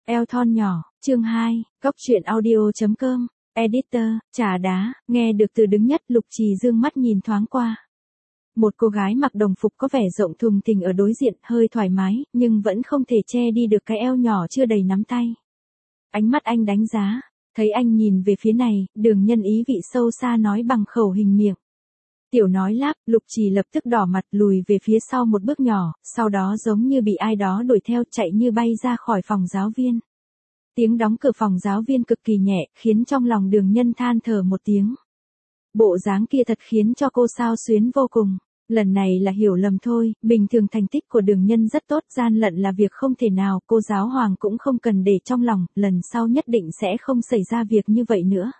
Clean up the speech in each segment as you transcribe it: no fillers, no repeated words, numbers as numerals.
Eo thon nhỏ, chương 2, góc truyện audio.com, editor, trà đá, nghe được từ đứng nhất Lục Trì dương mắt nhìn thoáng qua. Một cô gái mặc đồng phục có vẻ rộng thùng thình ở đối diện, hơi thoải mái, nhưng vẫn không thể che đi được cái eo nhỏ chưa đầy nắm tay. Ánh mắt anh đánh giá, thấy anh nhìn về phía này, Đường Nhân ý vị sâu xa nói bằng khẩu hình miệng. Tiểu nói lắp, Lục Trì lập tức đỏ mặt lùi về phía sau một bước nhỏ, sau đó giống như bị ai đó đuổi theo chạy như bay ra khỏi phòng giáo viên. Tiếng đóng cửa phòng giáo viên cực kỳ nhẹ, khiến trong lòng Đường Nhân than thở một tiếng. Bộ dáng kia thật khiến cho cô xao xuyến vô cùng. Lần này là hiểu lầm thôi, bình thường thành tích của Đường Nhân rất tốt, gian lận là việc không thể nào, cô giáo hoàng cũng không cần để trong lòng, lần sau nhất định sẽ không xảy ra việc như vậy nữa.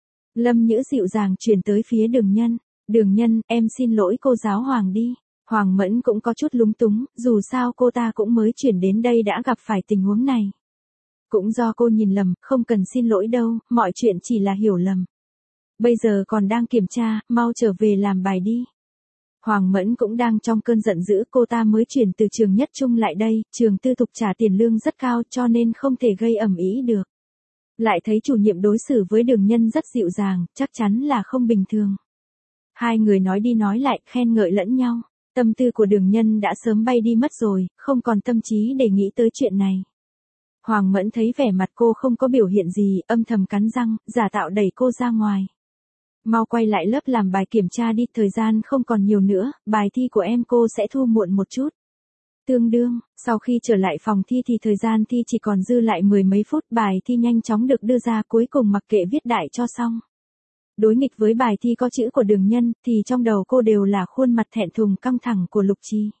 Lâm Nhữ dịu dàng truyền tới phía Đường Nhân. Đường Nhân, em xin lỗi cô giáo hoàng đi. Hoàng Mẫn cũng có chút lúng túng, dù sao cô ta cũng mới chuyển đến đây đã gặp phải tình huống này. Cũng do cô nhìn lầm, không cần xin lỗi đâu, mọi chuyện chỉ là hiểu lầm. Bây giờ còn đang kiểm tra, mau trở về làm bài đi. Hoàng Mẫn cũng đang trong cơn giận dữ, cô ta mới chuyển từ trường nhất trung lại đây, trường tư thục trả tiền lương rất cao cho nên không thể gây ầm ĩ được. Lại thấy chủ nhiệm đối xử với Đường Nhân rất dịu dàng, chắc chắn là không bình thường. Hai người nói đi nói lại, khen ngợi lẫn nhau. Tâm tư của Đường Nhân đã sớm bay đi mất rồi, không còn tâm trí để nghĩ tới chuyện này. Hoàng Mẫn thấy vẻ mặt cô không có biểu hiện gì, âm thầm cắn răng, giả tạo đẩy cô ra ngoài. Mau quay lại lớp làm bài kiểm tra đi, thời gian không còn nhiều nữa, bài thi của em cô sẽ thu muộn một chút. Tương đương, sau khi trở lại phòng thi thì thời gian thi chỉ còn dư lại mười mấy phút, bài thi nhanh chóng được đưa ra, cuối cùng mặc kệ viết đại cho xong. Đối nghịch với bài thi có chữ của Đường Nhân, thì trong đầu cô đều là khuôn mặt thẹn thùng căng thẳng của Lục Trì.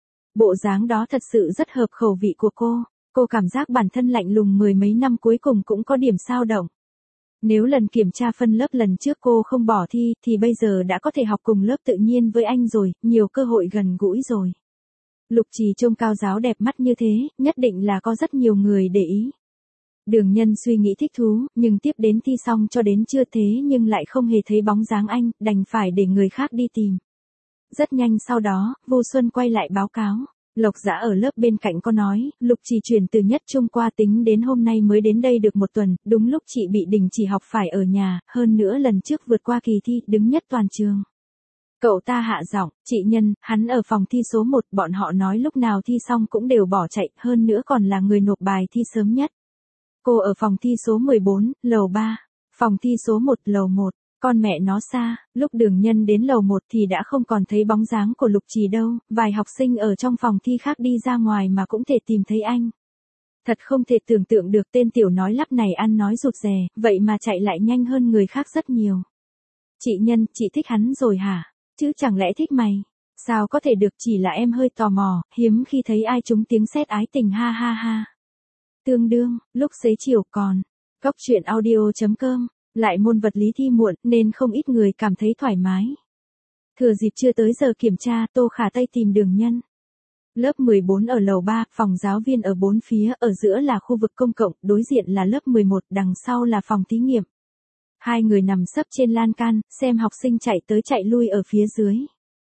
Bộ dáng đó thật sự rất hợp khẩu vị của cô cảm giác bản thân lạnh lùng mười mấy năm cuối cùng cũng có điểm xao động. Nếu lần kiểm tra phân lớp lần trước cô không bỏ thi, thì bây giờ đã có thể học cùng lớp tự nhiên với anh rồi, nhiều cơ hội gần gũi rồi. Lục Trì trông cao giáo đẹp mắt như thế, nhất định là có rất nhiều người để ý. Đường Nhân suy nghĩ thích thú, nhưng tiếp đến thi xong cho đến trưa thế nhưng lại không hề thấy bóng dáng anh, đành phải để người khác đi tìm. Rất nhanh sau đó, Vô Xuân quay lại báo cáo. Lộc Dã ở lớp bên cạnh có nói, Lục Trì chuyển từ nhất trung qua tính đến hôm nay mới đến đây được một tuần, đúng lúc chị bị đình chỉ học phải ở nhà, hơn nữa lần trước vượt qua kỳ thi, đứng nhất toàn trường. Cậu ta hạ giọng, chị Nhân, hắn ở phòng thi số 1, bọn họ nói lúc nào thi xong cũng đều bỏ chạy, hơn nữa còn là người nộp bài thi sớm nhất. Cô ở phòng thi số 14, lầu 3, phòng thi số 1, lầu 1. Con mẹ nó xa, lúc Đường Nhân đến lầu 1 thì đã không còn thấy bóng dáng của Lục Trì đâu, vài học sinh ở trong phòng thi khác đi ra ngoài mà cũng thể tìm thấy anh. Thật không thể tưởng tượng được tên tiểu nói lắp này ăn nói rụt rè, vậy mà chạy lại nhanh hơn người khác rất nhiều. Chị Nhân, chị thích hắn rồi hả? Chứ chẳng lẽ thích mày? Sao có thể được, chỉ là em hơi tò mò, hiếm khi thấy ai trúng tiếng sét ái tình ha ha ha. Tương đương, lúc xế chiều còn, góc truyện audio.com. Lại môn vật lý thi muộn nên không ít người cảm thấy thoải mái. Thừa dịp chưa tới giờ kiểm tra, Tô Khả Tây tìm Đường Nhân. Lớp 14 ở lầu 3, phòng giáo viên ở bốn phía, ở giữa là khu vực công cộng, đối diện là lớp 11, đằng sau là phòng thí nghiệm. Hai người nằm sấp trên lan can, xem học sinh chạy tới chạy lui ở phía dưới.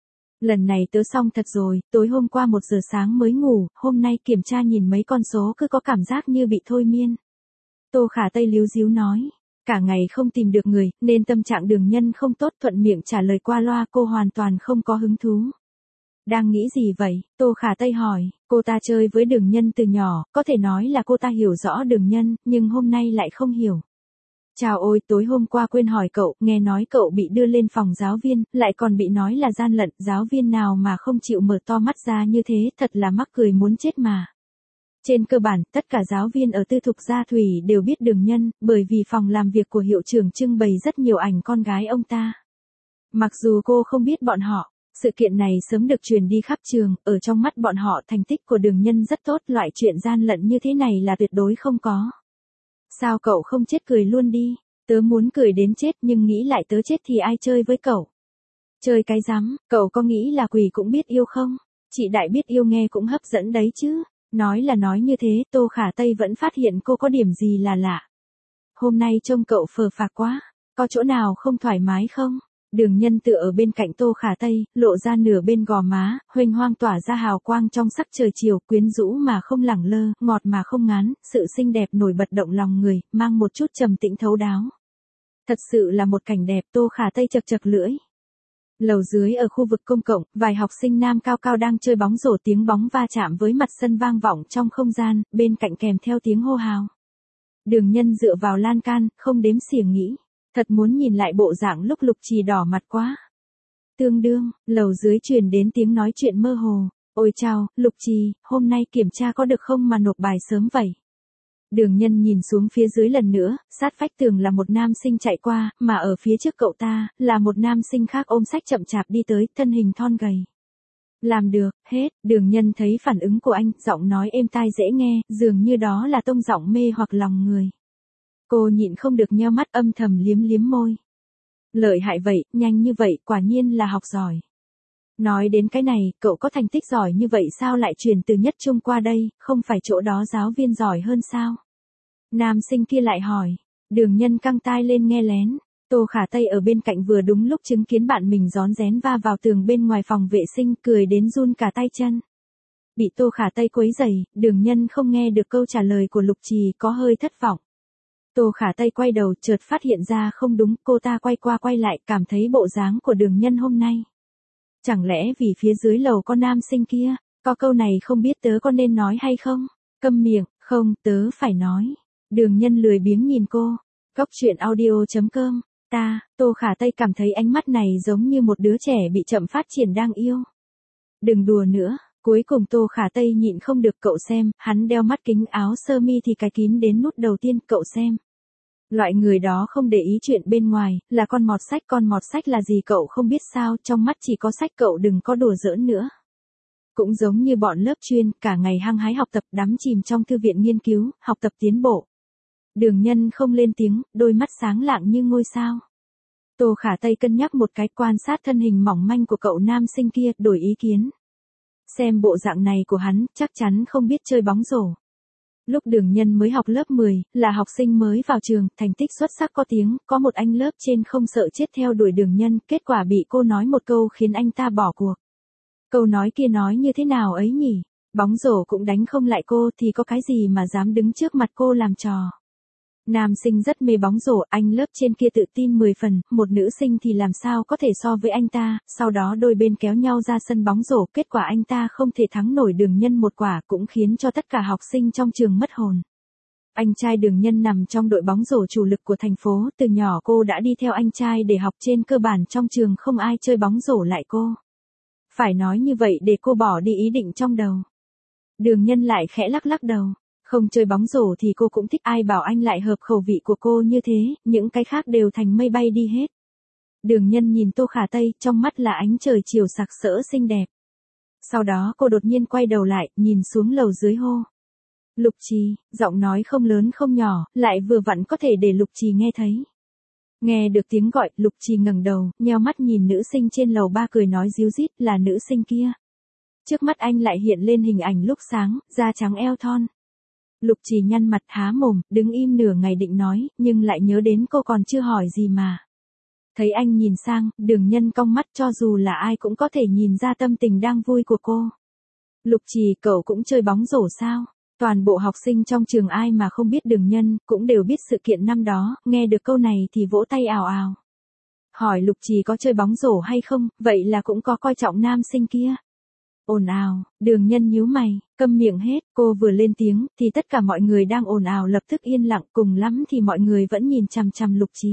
Lần này tớ xong thật rồi, tối hôm qua 1 giờ sáng mới ngủ, hôm nay kiểm tra nhìn mấy con số cứ có cảm giác như bị thôi miên. Tô Khả Tây líu díu nói. Cả ngày không tìm được người, nên tâm trạng Đường Nhân không tốt, thuận miệng trả lời qua loa, cô hoàn toàn không có hứng thú. Đang nghĩ gì vậy? Tô Khả Tây hỏi, cô ta chơi với Đường Nhân từ nhỏ, có thể nói là cô ta hiểu rõ Đường Nhân, nhưng hôm nay lại không hiểu. Chào ôi, tối hôm qua quên hỏi cậu, nghe nói cậu bị đưa lên phòng giáo viên, lại còn bị nói là gian lận, giáo viên nào mà không chịu mở to mắt ra như thế, thật là mắc cười muốn chết mà. Trên cơ bản, tất cả giáo viên ở tư thục Gia Thủy đều biết Đường Nhân, bởi vì phòng làm việc của hiệu trưởng trưng bày rất nhiều ảnh con gái ông ta. Mặc dù cô không biết bọn họ, sự kiện này sớm được truyền đi khắp trường, ở trong mắt bọn họ thành tích của Đường Nhân rất tốt, loại chuyện gian lận như thế này là tuyệt đối không có. Sao cậu không chết cười luôn đi, tớ muốn cười đến chết nhưng nghĩ lại tớ chết thì ai chơi với cậu. Chơi cái rắm, cậu có nghĩ là quỷ cũng biết yêu không? Chị Đại biết yêu nghe cũng hấp dẫn đấy chứ. Nói là nói như thế, Tô Khả Tây vẫn phát hiện cô có điểm gì là lạ. Hôm nay trông cậu phờ phạc quá, có chỗ nào không thoải mái không? Đường Nhân tựa ở bên cạnh Tô Khả Tây, lộ ra nửa bên gò má, huênh hoang tỏa ra hào quang trong sắc trời chiều, quyến rũ mà không lẳng lơ, ngọt mà không ngán, sự xinh đẹp nổi bật động lòng người, mang một chút trầm tĩnh thấu đáo. Thật sự là một cảnh đẹp. Tô Khả Tây chật chật lưỡi. Lầu dưới ở khu vực công cộng, vài học sinh nam cao cao đang chơi bóng rổ, tiếng bóng va chạm với mặt sân vang vọng trong không gian, bên cạnh kèm theo tiếng hô hào. Đường Nhân dựa vào lan can, không đếm xỉa nghĩ. Thật muốn nhìn lại bộ dạng lúc Lục Trì đỏ mặt quá. Tương đương, lầu dưới truyền đến tiếng nói chuyện mơ hồ. Ôi chao, Lục Trì, hôm nay kiểm tra có được không mà nộp bài sớm vậy? Đường Nhân nhìn xuống phía dưới lần nữa, sát vách tường là một nam sinh chạy qua, mà ở phía trước cậu ta, là một nam sinh khác ôm sách chậm chạp đi tới, thân hình thon gầy. Làm được, hết. Đường Nhân thấy phản ứng của anh, giọng nói êm tai dễ nghe, dường như đó là tông giọng mê hoặc lòng người. Cô nhịn không được nheo mắt, âm thầm liếm liếm môi. Lợi hại vậy, nhanh như vậy, quả nhiên là học giỏi. Nói đến cái này, cậu có thành tích giỏi như vậy sao lại chuyển từ nhất trung qua đây, không phải chỗ đó giáo viên giỏi hơn sao? Nam sinh kia lại hỏi. Đường Nhân căng tai lên nghe lén. Tô Khả Tây ở bên cạnh vừa đúng lúc chứng kiến bạn mình rón rén va vào tường bên ngoài phòng vệ sinh, cười đến run cả tay chân. Bị Tô Khả Tây quấy rầy, Đường Nhân không nghe được câu trả lời của Lục Trì, có hơi thất vọng. Tô Khả Tây quay đầu, chợt phát hiện ra không đúng, cô ta quay qua quay lại, cảm thấy bộ dáng của Đường Nhân hôm nay. Chẳng lẽ vì phía dưới lầu có nam sinh kia, có câu này không biết tớ có nên nói hay không? Câm miệng, không, tớ phải nói. Đường Nhân lười biếng nhìn cô. Góc truyện audio.com. Tô Khả Tây cảm thấy ánh mắt này giống như một đứa trẻ bị chậm phát triển đang yêu. Đừng đùa nữa. Cuối cùng Tô Khả Tây nhịn không được, cậu xem, hắn đeo mắt kính, áo sơ mi thì cài kín đến nút đầu tiên, cậu xem. Loại người đó không để ý chuyện bên ngoài, là con mọt sách là gì cậu không biết sao, trong mắt chỉ có sách, cậu đừng có đùa giỡn nữa. Cũng giống như bọn lớp chuyên, cả ngày hăng hái học tập, đắm chìm trong thư viện nghiên cứu, học tập tiến bộ. Đường Nhân không lên tiếng, đôi mắt sáng lạng như ngôi sao. Tô Khả Tây cân nhắc một cái, quan sát thân hình mỏng manh của cậu nam sinh kia, đổi ý kiến. Xem bộ dạng này của hắn, chắc chắn không biết chơi bóng rổ. Lúc Đường Nhân mới học lớp 10, là học sinh mới vào trường, thành tích xuất sắc có tiếng, có một anh lớp trên không sợ chết theo đuổi Đường Nhân, kết quả bị cô nói một câu khiến anh ta bỏ cuộc. Câu nói kia nói như thế nào ấy nhỉ? Bóng rổ cũng đánh không lại cô thì có cái gì mà dám đứng trước mặt cô làm trò. Nam sinh rất mê bóng rổ, anh lớp trên kia tự tin 10 phần, một nữ sinh thì làm sao có thể so với anh ta, sau đó đôi bên kéo nhau ra sân bóng rổ, kết quả anh ta không thể thắng nổi Đường Nhân một quả, cũng khiến cho tất cả học sinh trong trường mất hồn. Anh trai Đường Nhân nằm trong đội bóng rổ chủ lực của thành phố, từ nhỏ cô đã đi theo anh trai để học, trên cơ bản trong trường không ai chơi bóng rổ lại cô. Phải nói như vậy để cô bỏ đi ý định trong đầu. Đường Nhân lại khẽ lắc lắc đầu. Không chơi bóng rổ thì cô cũng thích, ai bảo anh lại hợp khẩu vị của cô như thế, những cái khác đều thành mây bay đi hết. Đường Nhân nhìn Tô Khả Tây, trong mắt là ánh trời chiều sặc sỡ xinh đẹp. Sau đó cô đột nhiên quay đầu lại, nhìn xuống lầu dưới hô. Lục Trì, giọng nói không lớn không nhỏ, lại vừa vặn có thể để Lục Trì nghe thấy. Nghe được tiếng gọi, Lục Trì ngẩng đầu, nheo mắt nhìn nữ sinh trên lầu 3 cười nói ríu rít, là nữ sinh kia. Trước mắt anh lại hiện lên hình ảnh lúc sáng, da trắng eo thon. Lục Trì nhăn mặt há mồm, đứng im nửa ngày định nói, nhưng lại nhớ đến cô còn chưa hỏi gì mà. Thấy anh nhìn sang, Đường Nhân cong mắt, cho dù là ai cũng có thể nhìn ra tâm tình đang vui của cô. Lục Trì, cậu cũng chơi bóng rổ sao? Toàn bộ học sinh trong trường ai mà không biết Đường Nhân, cũng đều biết sự kiện năm đó, nghe được câu này thì vỗ tay ào ào. Hỏi Lục Trì có chơi bóng rổ hay không, vậy là cũng có coi trọng nam sinh kia. Ồn ào, Đường Nhân nhíu mày, câm miệng hết, cô vừa lên tiếng, thì tất cả mọi người đang ồn ào lập tức yên lặng, cùng lắm thì mọi người vẫn nhìn chằm chằm Lục Trì.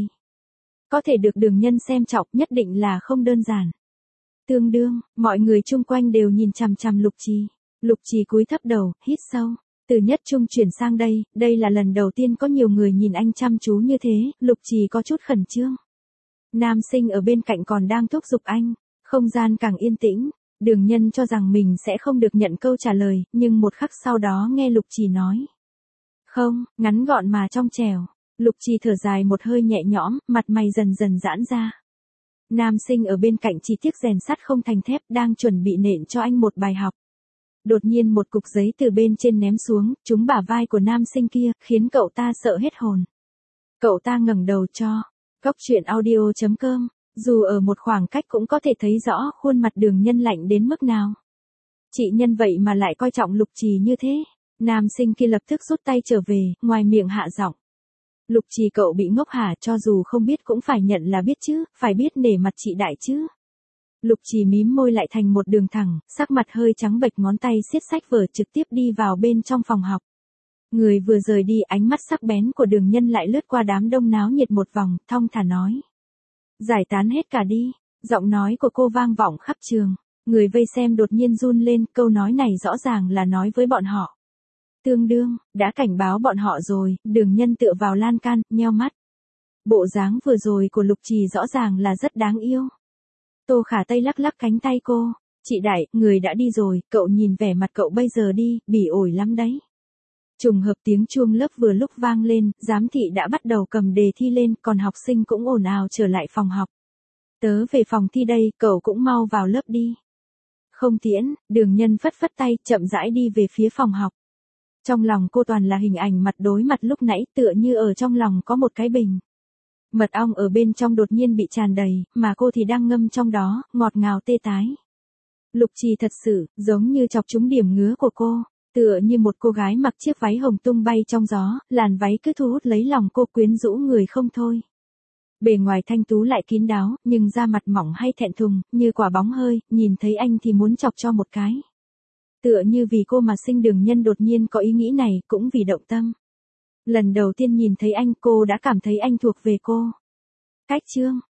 Có thể được Đường Nhân xem trọng nhất định là không đơn giản. Tương đương, mọi người chung quanh đều nhìn chằm chằm Lục Trì. Lục Trì cúi thấp đầu, hít sâu. Từ nhất trung chuyển sang đây là lần đầu tiên có nhiều người nhìn anh chăm chú như thế, Lục Trì có chút khẩn trương. Nam sinh ở bên cạnh còn đang thúc giục anh, không gian càng yên tĩnh. Đường Nhân cho rằng mình sẽ không được nhận câu trả lời, nhưng một khắc sau đó nghe Lục Trì nói. Không, ngắn gọn mà trong trẻo. Lục Trì thở dài một hơi nhẹ nhõm, mặt mày dần dần giãn ra. Nam sinh ở bên cạnh chỉ tiếc rèn sắt không thành thép, đang chuẩn bị nện cho anh một bài học. Đột nhiên một cục giấy từ bên trên ném xuống, trúng bả vai của nam sinh kia, khiến cậu ta sợ hết hồn. Cậu ta ngẩng đầu cho. Góc truyện audio.com Dù ở một khoảng cách cũng có thể thấy rõ khuôn mặt Đường Nhân lạnh đến mức nào. Chị Nhân vậy mà lại coi trọng Lục Trì như thế. Nam sinh kia lập tức rút tay trở về, ngoài miệng hạ giọng. Lục Trì cậu bị ngốc hả, cho dù không biết cũng phải nhận là biết chứ, phải biết nể mặt chị đại chứ. Lục Trì mím môi lại thành một đường thẳng, sắc mặt hơi trắng bệch, ngón tay siết sách vở trực tiếp đi vào bên trong phòng học. Người vừa rời đi, ánh mắt sắc bén của Đường Nhân lại lướt qua đám đông náo nhiệt một vòng, thong thả nói. Giải tán hết cả đi, giọng nói của cô vang vọng khắp trường. Người vây xem đột nhiên run lên, câu nói này rõ ràng là nói với bọn họ. Tương đương, đã cảnh báo bọn họ rồi. Đường Nhân tựa vào lan can, nheo mắt. Bộ dáng vừa rồi của Lục Trì rõ ràng là rất đáng yêu. Tô Khả Tây lắc lắc cánh tay cô. Chị Đại, người đã đi rồi, cậu nhìn vẻ mặt cậu bây giờ đi, bỉ ổi lắm đấy. Trùng hợp tiếng chuông lớp vừa lúc vang lên, giám thị đã bắt đầu cầm đề thi lên, còn học sinh cũng ồn ào trở lại phòng học. Tớ về phòng thi đây, cậu cũng mau vào lớp đi. Không tiễn, Đường Nhân phất phất tay, chậm rãi đi về phía phòng học. Trong lòng cô toàn là hình ảnh mặt đối mặt lúc nãy, tựa như ở trong lòng có một cái bình. Mật ong ở bên trong đột nhiên bị tràn đầy, mà cô thì đang ngâm trong đó, ngọt ngào tê tái. Lục Trì thật sự, giống như chọc trúng điểm ngứa của cô, tựa như một cô gái mặc chiếc váy hồng tung bay trong gió, làn váy cứ thu hút lấy lòng cô, quyến rũ người không thôi. Bề ngoài thanh tú lại kín đáo, nhưng da mặt mỏng hay thẹn thùng, như quả bóng hơi, nhìn thấy anh thì muốn chọc cho một cái. Tựa như vì cô mà sinh Đường Nhân đột nhiên có ý nghĩ này, cũng vì động tâm. Lần đầu tiên nhìn thấy anh, cô đã cảm thấy anh thuộc về cô. Cách chương